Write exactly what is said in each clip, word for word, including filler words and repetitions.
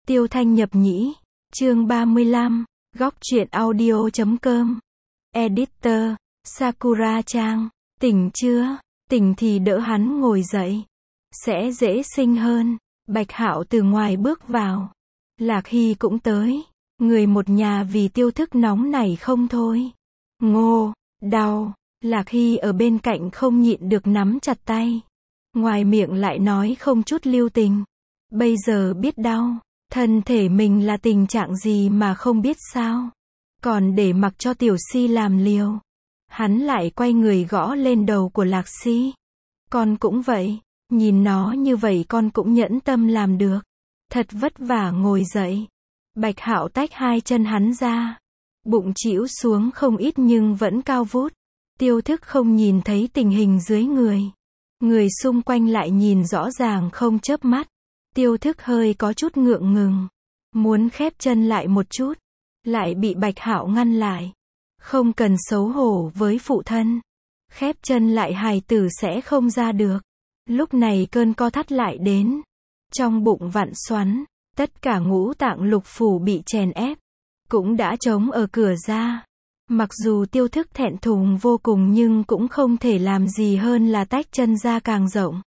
Tiêu Thanh nhập nhĩ. Chương ba mươi lăm. Góc truyện audio chấm com. Editor. Sakura Trang. Tỉnh chưa? Tỉnh thì đỡ hắn ngồi dậy. Sẽ dễ sinh hơn. Bạch Hạo từ ngoài bước vào. Lạc Hy cũng tới. Người một nhà vì Tiêu Thức nóng nảy không thôi. Ngô, đau. Lạc Hy ở bên cạnh không nhịn được nắm chặt tay. Ngoài miệng lại nói không chút lưu tình. Bây giờ biết đau. Thân thể mình là tình trạng gì mà không biết sao. Còn để mặc cho Tiểu Si làm liều. Hắn lại quay người gõ lên đầu của Lạc Si. Con cũng vậy. Nhìn nó như vậy con cũng nhẫn tâm làm được. Thật vất vả ngồi dậy. Bạch Hạo tách hai chân hắn ra. Bụng chĩu xuống không ít nhưng vẫn cao vút. Tiêu Thức không nhìn thấy tình hình dưới người. Người xung quanh lại nhìn rõ ràng không chớp mắt. Tiêu Thức hơi có chút ngượng ngùng. Muốn khép chân lại một chút. Lại bị Bạch Hạo ngăn lại. Không cần xấu hổ với phụ thân. Khép chân lại hài tử sẽ không ra được. Lúc này cơn co thắt lại đến. Trong bụng vặn xoắn. Tất cả ngũ tạng lục phủ bị chèn ép. Cũng đã trống ở cửa ra. Mặc dù Tiêu Thức thẹn thùng vô cùng nhưng cũng không thể làm gì hơn là tách chân ra càng rộng.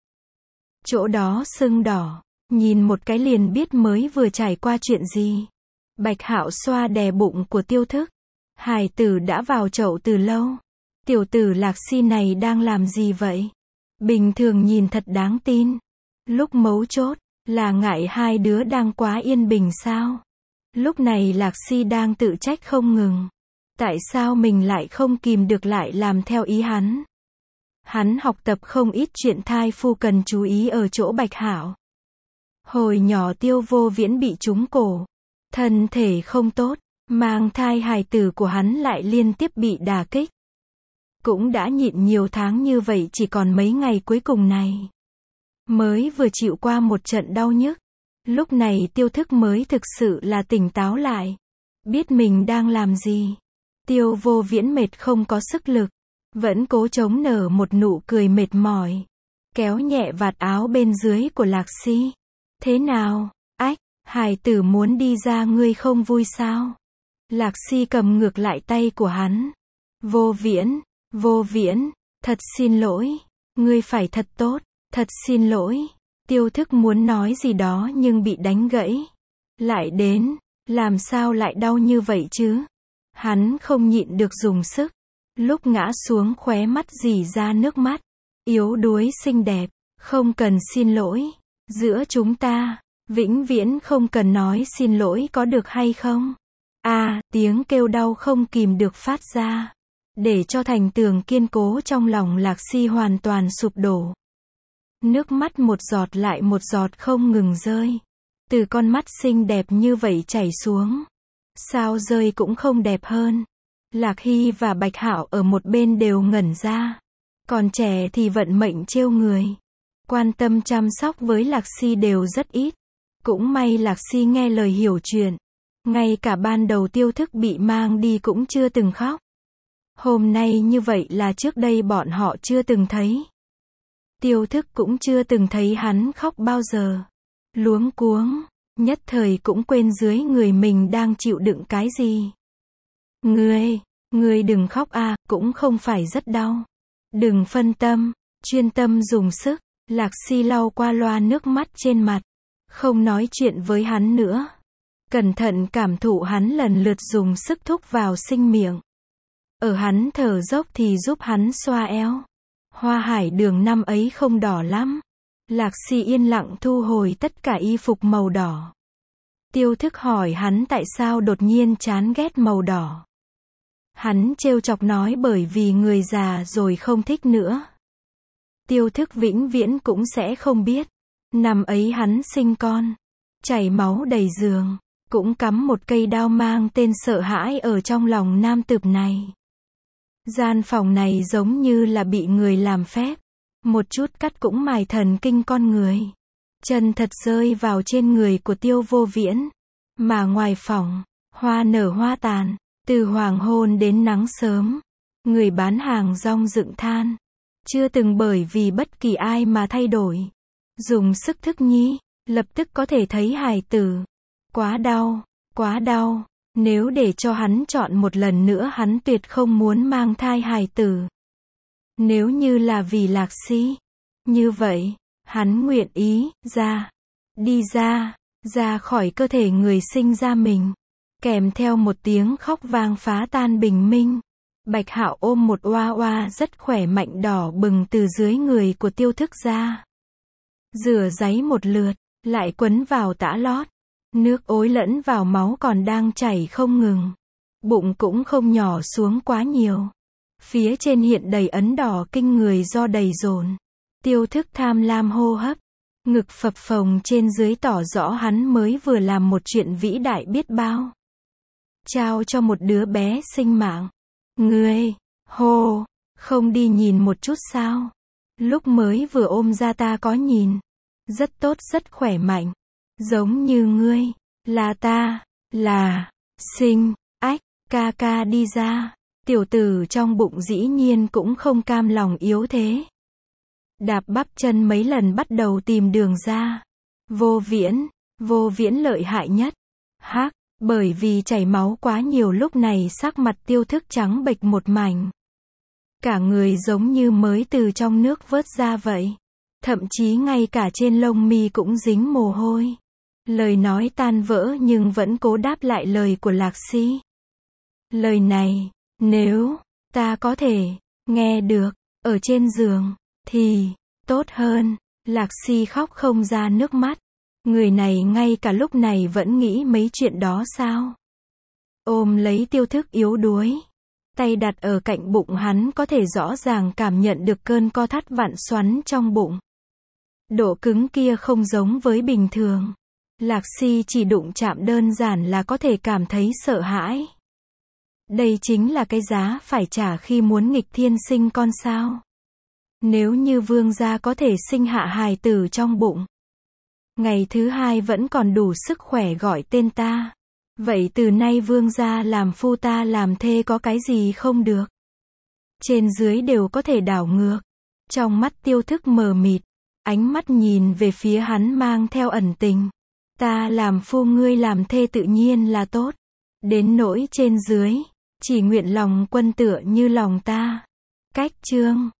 Chỗ đó sưng đỏ. Nhìn một cái liền biết mới vừa trải qua chuyện gì. Bạch Hạo xoa đè bụng của Tiêu Thức. Hài tử đã vào chậu từ lâu. Tiểu tử Lạc Si này đang làm gì vậy? Bình thường nhìn thật đáng tin. Lúc mấu chốt, là ngại hai đứa đang quá yên bình sao? Lúc này Lạc Si đang tự trách không ngừng. Tại sao mình lại không kìm được lại làm theo ý hắn? Hắn học tập không ít chuyện thai phu cần chú ý ở chỗ Bạch Hạo. Hồi nhỏ Tiêu Vô Viễn bị trúng cổ. Thân thể không tốt, mang thai hài tử của hắn lại liên tiếp bị đả kích. Cũng đã nhịn nhiều tháng như vậy chỉ còn mấy ngày cuối cùng này. Mới vừa chịu qua một trận đau nhức. Lúc này Tiêu Thức mới thực sự là tỉnh táo lại. Biết mình đang làm gì. Tiêu Vô Viễn mệt không có sức lực. Vẫn cố chống nở một nụ cười mệt mỏi. Kéo nhẹ vạt áo bên dưới của Lạc Si. Thế nào? Ách, hài tử muốn đi ra ngươi không vui sao? Lạc Si cầm ngược lại tay của hắn. Vô Viễn, Vô Viễn, thật xin lỗi. Ngươi phải thật tốt, thật xin lỗi. Tiêu Thức muốn nói gì đó nhưng bị đánh gãy. Lại đến, làm sao lại đau như vậy chứ? Hắn không nhịn được dùng sức. Lúc ngã xuống khóe mắt rỉ ra nước mắt. Yếu đuối xinh đẹp, không cần xin lỗi. Giữa chúng ta, vĩnh viễn không cần nói xin lỗi có được hay không? À, tiếng kêu đau không kìm được phát ra. Để cho thành tường kiên cố trong lòng Lạc Si hoàn toàn sụp đổ. Nước mắt một giọt lại một giọt không ngừng rơi. Từ con mắt xinh đẹp như vậy chảy xuống. Sao rơi cũng không đẹp hơn. Lạc Hy và Bạch Hạo ở một bên đều ngẩn ra. Còn trẻ thì vận mệnh trêu người. Quan tâm chăm sóc với Lạc Si đều rất ít. Cũng may Lạc Si nghe lời hiểu chuyện. Ngay cả ban đầu Tiêu Thức bị mang đi cũng chưa từng khóc. Hôm nay như vậy là trước đây bọn họ chưa từng thấy. Tiêu Thức cũng chưa từng thấy hắn khóc bao giờ. Luống cuống, nhất thời cũng quên dưới người mình đang chịu đựng cái gì. Ngươi, ngươi đừng khóc à, cũng không phải rất đau. Đừng phân tâm, chuyên tâm dùng sức. Lạc Si lau qua loa nước mắt trên mặt. Không nói chuyện với hắn nữa. Cẩn thận cảm thụ hắn lần lượt dùng sức thúc vào sinh miệng. Ở hắn thở dốc thì giúp hắn xoa eo. Hoa hải đường năm ấy không đỏ lắm. Lạc Si yên lặng thu hồi tất cả y phục màu đỏ. Tiêu Thức hỏi hắn tại sao đột nhiên chán ghét màu đỏ. Hắn trêu chọc nói bởi vì người già rồi không thích nữa. Tiêu Thức vĩnh viễn cũng sẽ không biết. Năm ấy hắn sinh con. Chảy máu đầy giường. Cũng cắm một cây đao mang tên sợ hãi ở trong lòng nam tụp này. Gian phòng này giống như là bị người làm phép. Một chút cắt cũng mài thần kinh con người. Chân thật rơi vào trên người của Tiêu Vô Viễn. Mà ngoài phòng, hoa nở hoa tàn. Từ hoàng hôn đến nắng sớm. Người bán hàng rong dựng than. Chưa từng bởi vì bất kỳ ai mà thay đổi. Dùng sức thức nhi, lập tức có thể thấy hài tử. Quá đau, quá đau. Nếu để cho hắn chọn một lần nữa hắn tuyệt không muốn mang thai hài tử. Nếu như là vì Lạc Sĩ, như vậy, hắn nguyện ý, ra, đi ra, ra khỏi cơ thể người sinh ra mình. Kèm theo một tiếng khóc vang phá tan bình minh. Bạch Hạo ôm một oa oa rất khỏe mạnh đỏ bừng từ dưới người của Tiêu Thức ra. Rửa ráy một lượt, lại quấn vào tã lót. Nước ối lẫn vào máu còn đang chảy không ngừng. Bụng cũng không nhỏ xuống quá nhiều. Phía trên hiện đầy ấn đỏ kinh người do đầy dồn. Tiêu Thức tham lam hô hấp. Ngực phập phồng trên dưới tỏ rõ hắn mới vừa làm một chuyện vĩ đại biết bao. Trao cho một đứa bé sinh mạng. Ngươi, hô, không đi nhìn một chút sao? Lúc mới vừa ôm ra ta có nhìn. Rất tốt rất khỏe mạnh. Giống như ngươi, là ta, là, sinh, ách, ca ca đi ra. Tiểu tử trong bụng dĩ nhiên cũng không cam lòng yếu thế. Đạp bắp chân mấy lần bắt đầu tìm đường ra. Vô Viễn, Vô Viễn lợi hại nhất. Hắc, bởi vì chảy máu quá nhiều lúc này sắc mặt Tiêu Thức trắng bệch một mảnh. Cả người giống như mới từ trong nước vớt ra vậy. Thậm chí ngay cả trên lông mi cũng dính mồ hôi. Lời nói tan vỡ nhưng vẫn cố đáp lại lời của Lạc Sĩ. Lời này, nếu ta có thể nghe được ở trên giường thì tốt hơn. Lạc Sĩ khóc không ra nước mắt. Người này ngay cả lúc này vẫn nghĩ mấy chuyện đó sao? Ôm lấy Tiêu Thức yếu đuối. Tay đặt ở cạnh bụng hắn có thể rõ ràng cảm nhận được cơn co thắt vặn xoắn trong bụng. Độ cứng kia không giống với bình thường. Lạc Sĩ chỉ đụng chạm đơn giản là có thể cảm thấy sợ hãi. Đây chính là cái giá phải trả khi muốn nghịch thiên sinh con sao. Nếu như vương gia có thể sinh hạ hài tử trong bụng. Ngày thứ hai vẫn còn đủ sức khỏe gọi tên ta. Vậy từ nay vương gia làm phu ta làm thê có cái gì không được. Trên dưới đều có thể đảo ngược. Trong mắt Tiêu Thức mờ mịt. Ánh mắt nhìn về phía hắn mang theo ẩn tình. Ta làm phu ngươi làm thê tự nhiên là tốt. Đến nỗi trên dưới, chỉ nguyện lòng quân tựa như lòng ta. Cách chương